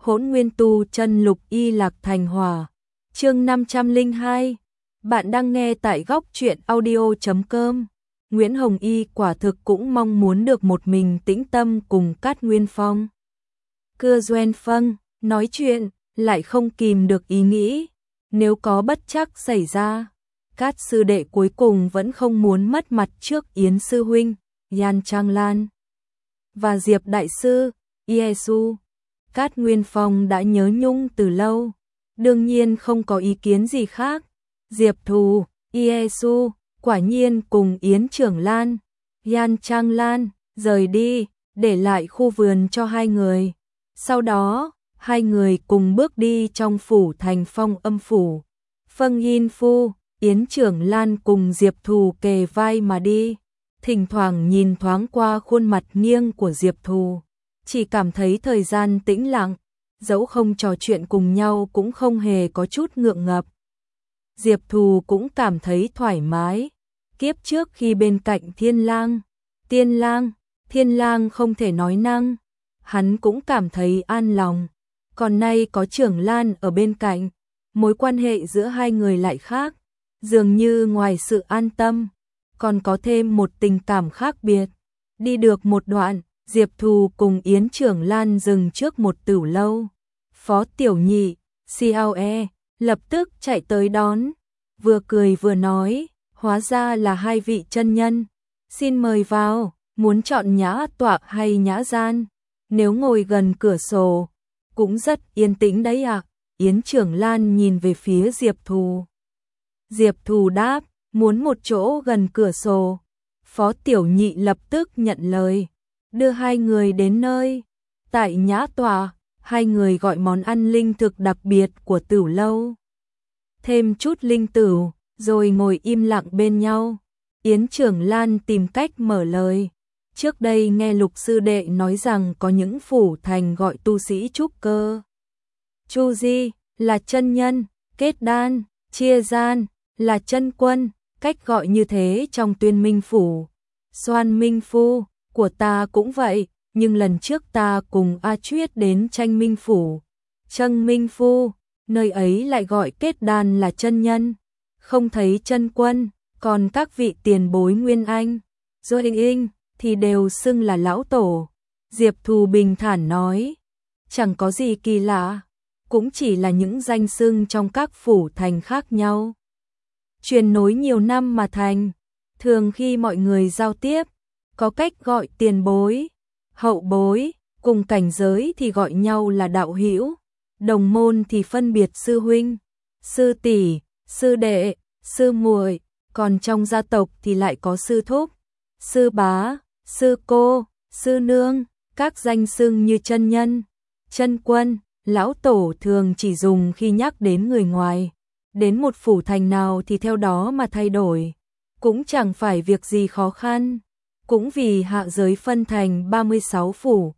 Hỗn Nguyên Tu Chân Lục Y Lạc Thành Hỏa. Chương 502. Bạn đang nghe tại góc truyện audio.com. Nguyễn Hồng Y quả thực cũng mong muốn được một mình tĩnh tâm cùng Cát Nguyên Phong. Cưa Doen Phân nói chuyện, lại không kìm được ý nghĩ, nếu có bất trắc xảy ra, Cát sư đệ cuối cùng vẫn không muốn mất mặt trước Yến sư huynh, Yan Trang Lan và Diệp đại sư, Yesu. Cát Nguyên Phong đã nhớ nhung từ lâu, đương nhiên không có ý kiến gì khác. Diệp Thù, Yesu quả nhiên cùng Yến Trưởng Lan, Yan Trang Lan rời đi, để lại khu vườn cho hai người. Sau đó, hai người cùng bước đi trong phủ thành Phong Âm phủ. Phân Yin Phu, Yến Trưởng Lan cùng Diệp Thù kề vai mà đi, thỉnh thoảng nhìn thoáng qua khuôn mặt nghiêng của Diệp Thù, chỉ cảm thấy thời gian tĩnh lặng, dẫu không trò chuyện cùng nhau cũng không hề có chút ngượng ngập. Diệp Thù cũng cảm thấy thoải mái, kiếp trước khi bên cạnh Thiên Lang không thể nói năng, hắn cũng cảm thấy an lòng, còn nay có Trưởng Lan ở bên cạnh, mối quan hệ giữa hai người lại khác, dường như ngoài sự an tâm, còn có thêm một tình cảm khác biệt. Đi được một đoạn, Diệp Thù cùng Yến Trưởng Lan dừng trước một tửu lâu. Phó Tiểu Nhị, COE, lập tức chạy tới đón, vừa cười vừa nói, hóa ra là hai vị chân nhân, xin mời vào, muốn chọn nhã tọa hay nhã gian, nếu ngồi gần cửa sổ, cũng rất yên tĩnh đấy ạ. Yến Trưởng Lan nhìn về phía Diệp Thù. Diệp Thù đáp, muốn một chỗ gần cửa sổ. Phó Tiểu Nhị lập tức nhận lời, đưa hai người đến nơi. Tại nhã tọa, hai người gọi món ăn linh thực đặc biệt của tửu lâu, thêm chút linh tửu, rồi ngồi im lặng bên nhau. Yến Trưởng Lan tìm cách mở lời. Trước đây nghe Lục sư đệ nói rằng có những phủ thành gọi tu sĩ trúc cơ Chu Di là chân nhân, kết đan, chia gian là chân quân, cách gọi như thế trong Tuyên Minh phủ. Xoan Minh Phu của ta cũng vậy, nhưng lần trước ta cùng A Chuyết đến Tranh Minh phủ, Trân Minh Phu, nơi ấy lại gọi kết đan là chân nhân, không thấy chân quân, còn các vị tiền bối Nguyên Anh, Do Đinh thì đều xưng là lão tổ. Diệp Thù bình thản nói, chẳng có gì kỳ lạ, cũng chỉ là những danh xưng trong các phủ thành khác nhau, truyền nối nhiều năm mà thành. Thường khi mọi người giao tiếp, có cách gọi tiền bối, hậu bối, cùng cảnh giới thì gọi nhau là đạo hữu, đồng môn thì phân biệt sư huynh, sư tỷ, sư đệ, sư muội, còn trong gia tộc thì lại có sư thúc, sư bá, sư cô, sư nương. Các danh xưng như chân nhân, chân quân, lão tổ thường chỉ dùng khi nhắc đến người ngoài, đến một phủ thành nào thì theo đó mà thay đổi, cũng chẳng phải việc gì khó khăn. Cũng vì hạ giới phân thành 36 phủ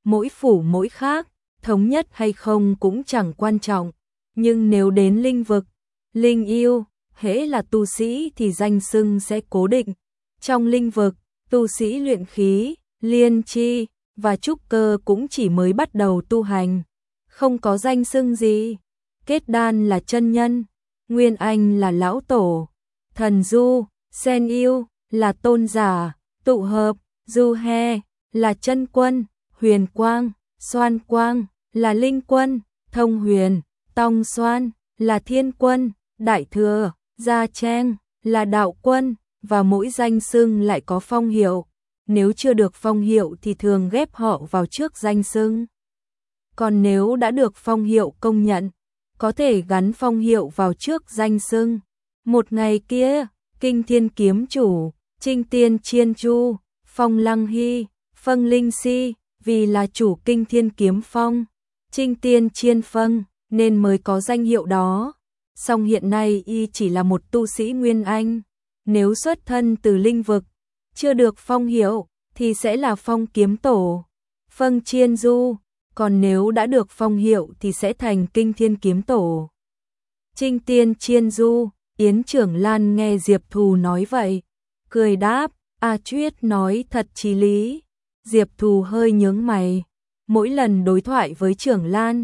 mỗi khác, thống nhất hay không cũng chẳng quan trọng, nhưng nếu đến linh vực, linh yêu, hễ là tu sĩ thì danh xưng sẽ cố định. Trong linh vực, tu sĩ luyện khí, liên chi và trúc cơ cũng chỉ mới bắt đầu tu hành, không có danh xưng gì. Kết đan là chân nhân, Nguyên Anh là lão tổ, thần du, sen yêu là tôn giả, tụ hợp, du he là chân quân, huyền quang, xoan quang là linh quân, thông huyền, tòng xoan là thiên quân, đại thừa, gia trang là đạo quân, và mỗi danh xưng lại có phong hiệu. Nếu chưa được phong hiệu thì thường ghép họ vào trước danh xưng. Còn nếu đã được phong hiệu công nhận, có thể gắn phong hiệu vào trước danh xưng. Một ngày kia, Kinh Thiên Kiếm Chủ, Trinh Tiên Chiên Chu, Phong Lăng Hy, Phân Linh Si, vì là chủ Kinh Thiên Kiếm Phong, Trinh Tiên Chiên Phân, nên mới có danh hiệu đó. Song hiện nay y chỉ là một tu sĩ Nguyên Anh, nếu xuất thân từ linh vực, chưa được phong hiệu, thì sẽ là Phong Kiếm Tổ, Phân Chiên Du, còn nếu đã được phong hiệu thì sẽ thành Kinh Thiên Kiếm Tổ, Trinh Tiên Chiên Du. Yến Trưởng Lan nghe Diệp Thù nói vậy, cười đáp, A Chuyết nói thật chí lý. Diệp Thù hơi nhướng mày, mỗi lần đối thoại với Trưởng Lan,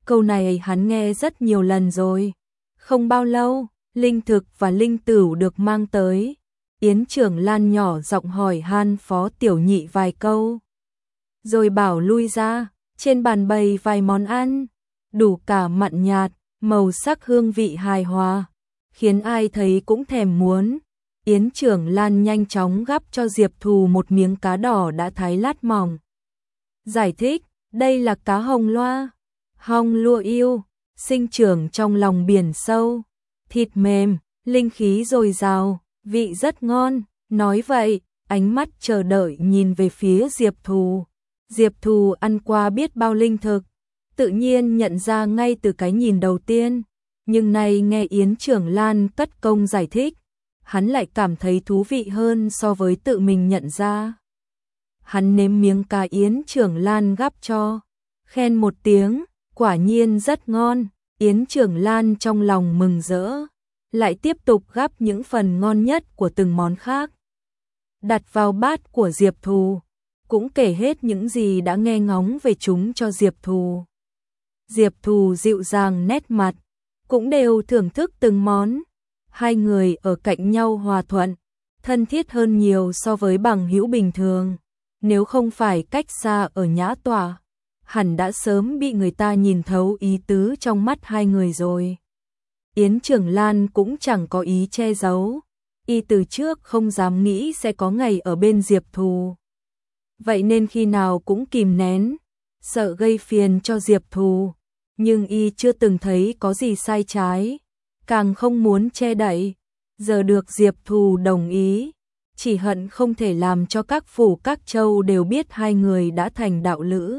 Câu này hắn nghe rất nhiều lần rồi. Không bao lâu, linh thực và linh tửu được mang tới. Yến Trưởng Lan nhỏ giọng hỏi han Phó Tiểu Nhị vài câu. Rồi bảo lui ra, trên bàn bày vài món ăn, đủ cả mặn nhạt, màu sắc hương vị hài hòa, khiến ai thấy cũng thèm muốn. Yến Trưởng Lan nhanh chóng gắp cho Diệp Thù một miếng cá đỏ đã thái lát mỏng. Giải thích, đây là cá hồng loa, hong lua yêu, sinh trưởng trong lòng biển sâu, thịt mềm, linh khí dồi dào, vị rất ngon. Nói vậy, ánh mắt chờ đợi nhìn về phía Diệp Thù. Diệp Thù ăn qua biết bao linh thực, tự nhiên nhận ra ngay từ cái nhìn đầu tiên, nhưng nay nghe Yến Trưởng Lan cất công giải thích, hắn lại cảm thấy thú vị hơn so với tự mình nhận ra. Hắn nếm miếng cá Yến Trưởng Lan gắp cho, khen một tiếng, quả nhiên rất ngon. Yến Trưởng Lan trong lòng mừng rỡ, lại tiếp tục gắp những phần ngon nhất của từng món khác, đặt vào bát của Diệp Thù, cũng kể hết những gì đã nghe ngóng về chúng cho Diệp Thù. Diệp Thù dịu dàng nét mặt, cũng đều thưởng thức từng món. Hai người ở cạnh nhau hòa thuận, thân thiết hơn nhiều so với bằng hữu bình thường. Nếu không phải cách xa ở nhã tọa, hẳn đã sớm bị người ta nhìn thấu ý tứ trong mắt hai người rồi. Yến Trưởng Lan cũng chẳng có ý che giấu, y từ trước không dám nghĩ sẽ có ngày ở bên Diệp Thù. Vậy nên khi nào cũng kìm nén, sợ gây phiền cho Diệp Thù, nhưng y chưa từng thấy có gì sai trái, càng không muốn che đậy. Giờ được Diệp Thù đồng ý, chỉ hận không thể làm cho các phủ các châu đều biết hai người đã thành đạo lữ.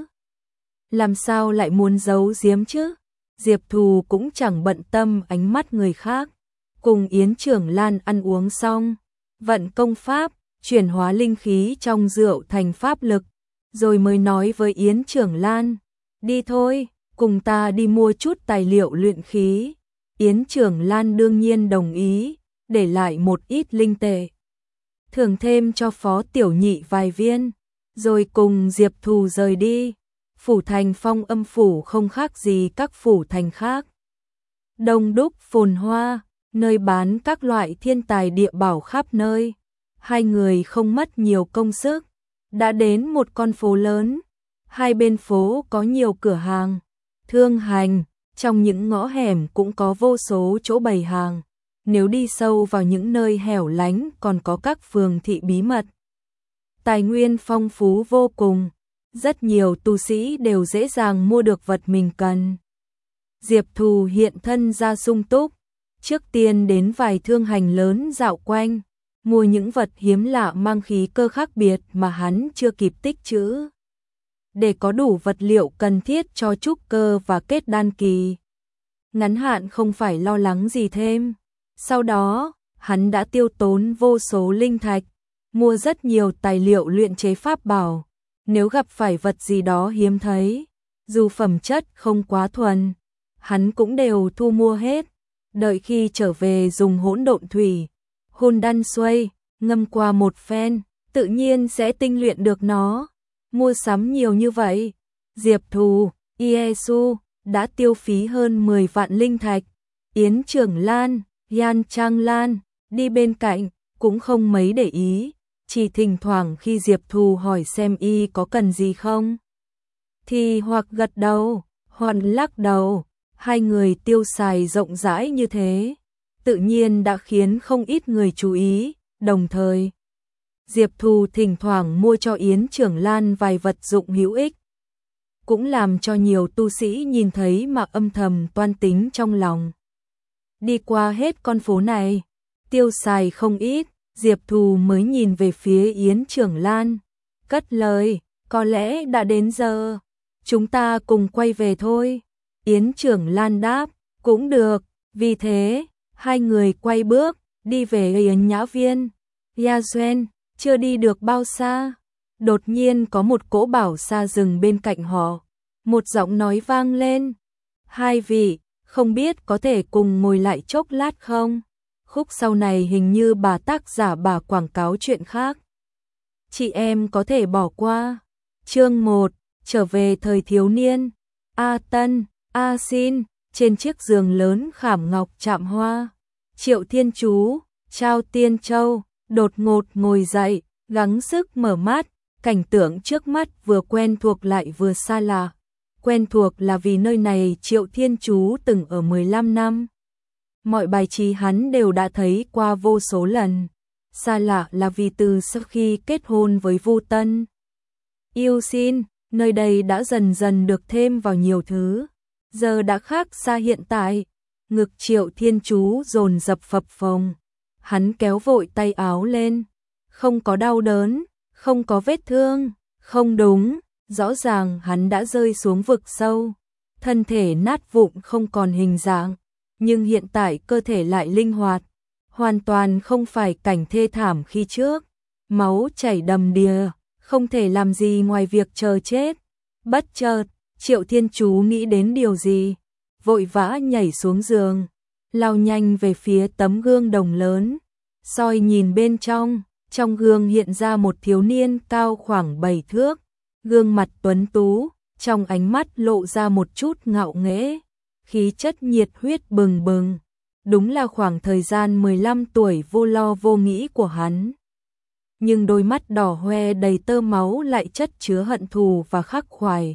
Làm sao lại muốn giấu giếm chứ? Diệp Thù cũng chẳng bận tâm ánh mắt người khác. Cùng Yến Trưởng Lan ăn uống xong, vận công pháp, chuyển hóa linh khí trong rượu thành pháp lực, rồi mới nói với Yến Trưởng Lan, đi thôi, cùng ta đi mua chút tài liệu luyện khí. Yến Trưởng Lan đương nhiên đồng ý, để lại một ít linh tệ, thưởng thêm cho Phó Tiểu Nhị vài viên, rồi cùng Diệp Thù rời đi. Phủ thành Phong Âm phủ không khác gì các phủ thành khác, đông đúc phồn hoa, nơi bán các loại thiên tài địa bảo khắp nơi. Hai người không mất nhiều công sức, đã đến một con phố lớn. Hai bên phố có nhiều cửa hàng, thương hành, trong những ngõ hẻm cũng có vô số chỗ bày hàng. Nếu đi sâu vào những nơi hẻo lánh còn có các phường thị bí mật. Tài nguyên phong phú vô cùng, rất nhiều tu sĩ đều dễ dàng mua được vật mình cần. Diệp Thù hiện thân ra sung túc, trước tiên đến vài thương hành lớn dạo quanh, mua những vật hiếm lạ mang khí cơ khác biệt mà hắn chưa kịp tích trữ, để có đủ vật liệu cần thiết cho trúc cơ và kết đan kỳ. Ngắn hạn không phải lo lắng gì thêm. Sau đó, hắn đã tiêu tốn vô số linh thạch, mua rất nhiều tài liệu luyện chế pháp bảo. Nếu gặp phải vật gì đó hiếm thấy, dù phẩm chất không quá thuần, hắn cũng đều thu mua hết. Đợi khi trở về dùng hỗn độn thủy, hôn đan xuôi, ngâm qua một phen, tự nhiên sẽ tinh luyện được nó. Mua sắm nhiều như vậy, Diệp Thù, Iesu đã tiêu phí hơn 10 vạn linh thạch. Yến Trưởng Lan, Yan Trang Lan đi bên cạnh cũng không mấy để ý, chỉ thỉnh thoảng khi Diệp Thù hỏi xem y có cần gì không, thì hoặc gật đầu, hoặc lắc đầu. Hai người tiêu xài rộng rãi như thế, tự nhiên đã khiến không ít người chú ý. Đồng thời, Diệp Thù thỉnh thoảng mua cho Yến Trưởng Lan vài vật dụng hữu ích, cũng làm cho nhiều tu sĩ nhìn thấy mà âm thầm toan tính trong lòng. Đi qua hết con phố này, tiêu xài không ít, Diệp Thù mới nhìn về phía Yến Trưởng Lan, cất lời, có lẽ đã đến giờ, chúng ta cùng quay về thôi. Yến Trưởng Lan đáp, cũng được. Vì thế, hai người quay bước, đi về Yến Nhã Viên. Ya Xuân, chưa đi được bao xa, đột nhiên có một cỗ bảo xa dừng bên cạnh họ. Một giọng nói vang lên, hai vị, không biết có thể cùng ngồi lại chốc lát không? Khúc sau này hình như bà tác giả bà quảng cáo chuyện khác. Chị em có thể bỏ qua. Chương 1, trở về thời thiếu niên. A Tân, Xin, trên chiếc giường lớn khảm ngọc chạm hoa, Triệu Thiên Chú, Trao Tiên Châu, đột ngột ngồi dậy, gắng sức mở mắt, cảnh tượng trước mắt vừa quen thuộc lại vừa xa lạ. Quen thuộc là vì nơi này Triệu Thiên Chú từng ở 15 năm. Mọi bài trí hắn đều đã thấy qua vô số lần. Xa lạ là vì từ sau khi kết hôn với Vu Tân Yêu Xin, nơi đây đã dần dần được thêm vào nhiều thứ. Giờ đã khác xa hiện tại. Ngực Triệu Thiên Chú dồn dập phập phồng. Hắn kéo vội tay áo lên. Không có đau đớn, không có vết thương, không đúng. Rõ ràng hắn đã rơi xuống vực sâu. Thân thể nát vụn không còn hình dạng. Nhưng hiện tại cơ thể lại linh hoạt. Hoàn toàn không phải cảnh thê thảm khi trước. Máu chảy đầm đìa, không thể làm gì ngoài việc chờ chết. Bất chợt, Triệu Thiên Chú nghĩ đến điều gì, vội vã nhảy xuống giường, lao nhanh về phía tấm gương đồng lớn, soi nhìn bên trong gương hiện ra một thiếu niên cao khoảng 7 thước, gương mặt tuấn tú, trong ánh mắt lộ ra một chút ngạo nghễ, khí chất nhiệt huyết bừng bừng, đúng là khoảng thời gian 15 tuổi vô lo vô nghĩ của hắn. Nhưng đôi mắt đỏ hoe đầy tơ máu lại chất chứa hận thù và khắc khoải.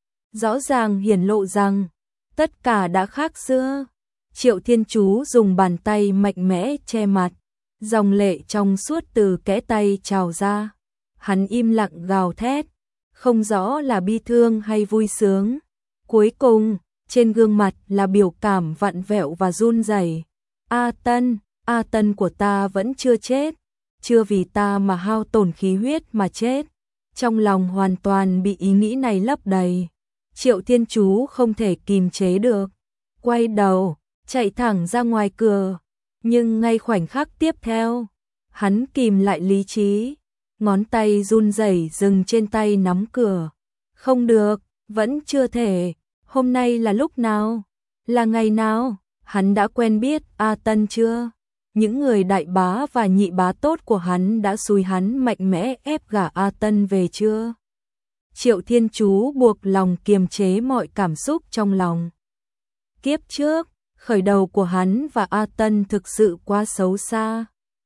Rõ ràng hiển lộ rằng, tất cả đã khác xưa. Triệu Thiên Chú dùng bàn tay mạnh mẽ che mặt, dòng lệ trong suốt từ kẽ tay trào ra. Hắn im lặng gào thét, không rõ là bi thương hay vui sướng. Cuối cùng, trên gương mặt là biểu cảm vặn vẹo và run rẩy. A Tân của ta vẫn chưa chết, chưa vì ta mà hao tổn khí huyết mà chết. Trong lòng hoàn toàn bị ý nghĩ này lấp đầy. Triệu Thiên Chú không thể kìm chế được, quay đầu, chạy thẳng ra ngoài cửa. Nhưng ngay khoảnh khắc tiếp theo, hắn kìm lại lý trí, ngón tay run rẩy dừng trên tay nắm cửa. Không được, vẫn chưa thể. Hôm nay là lúc nào? Là ngày nào? Hắn đã quen biết A Tân chưa? Những người đại bá và nhị bá tốt của hắn đã xúi hắn mạnh mẽ ép gả A Tân về chưa? Triệu Thiên Chú buộc lòng kiềm chế mọi cảm xúc trong lòng. Kiếp trước, khởi đầu của hắn và A Tân thực sự quá xấu xa.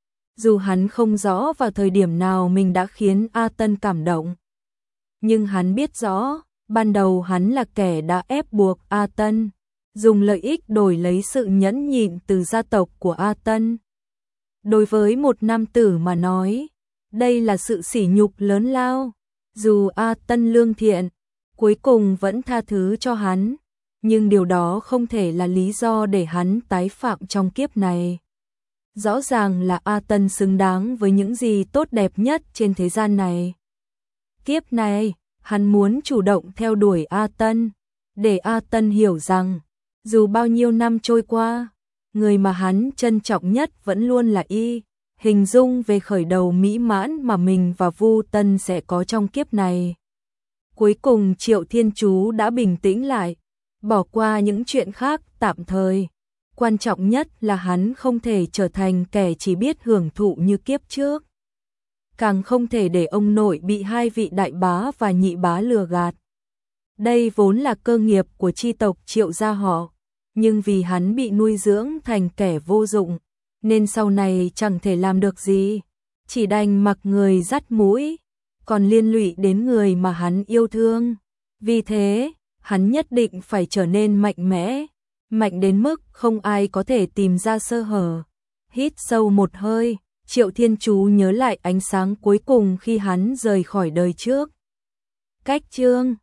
Dù hắn không rõ vào thời điểm nào mình đã khiến A Tân cảm động. Nhưng hắn biết rõ, ban đầu hắn là kẻ đã ép buộc A Tân, dùng lợi ích đổi lấy sự nhẫn nhịn từ gia tộc của A Tân. Đối với một nam tử mà nói, đây là sự sỉ nhục lớn lao. Dù A Tân lương thiện, cuối cùng vẫn tha thứ cho hắn, nhưng điều đó không thể là lý do để hắn tái phạm trong kiếp này. Rõ ràng là A Tân xứng đáng với những gì tốt đẹp nhất trên thế gian này. Kiếp này, hắn muốn chủ động theo đuổi A Tân, để A Tân hiểu rằng, dù bao nhiêu năm trôi qua, người mà hắn trân trọng nhất vẫn luôn là y. Hình dung về khởi đầu mỹ mãn mà mình và Vu Tân sẽ có trong kiếp này. Cuối cùng Triệu Thiên Chú đã bình tĩnh lại, bỏ qua những chuyện khác tạm thời. Quan trọng nhất là hắn không thể trở thành kẻ chỉ biết hưởng thụ như kiếp trước. Càng không thể để ông nội bị hai vị đại bá và nhị bá lừa gạt. Đây vốn là cơ nghiệp của chi tộc Triệu gia họ, nhưng vì hắn bị nuôi dưỡng thành kẻ vô dụng, nên sau này chẳng thể làm được gì, chỉ đành mặc người dắt mũi, còn liên lụy đến người mà hắn yêu thương. Vì thế, hắn nhất định phải trở nên mạnh mẽ, mạnh đến mức không ai có thể tìm ra sơ hở. Hít sâu một hơi, Triệu Thiên Chú nhớ lại ánh sáng cuối cùng khi hắn rời khỏi đời trước. Cách chương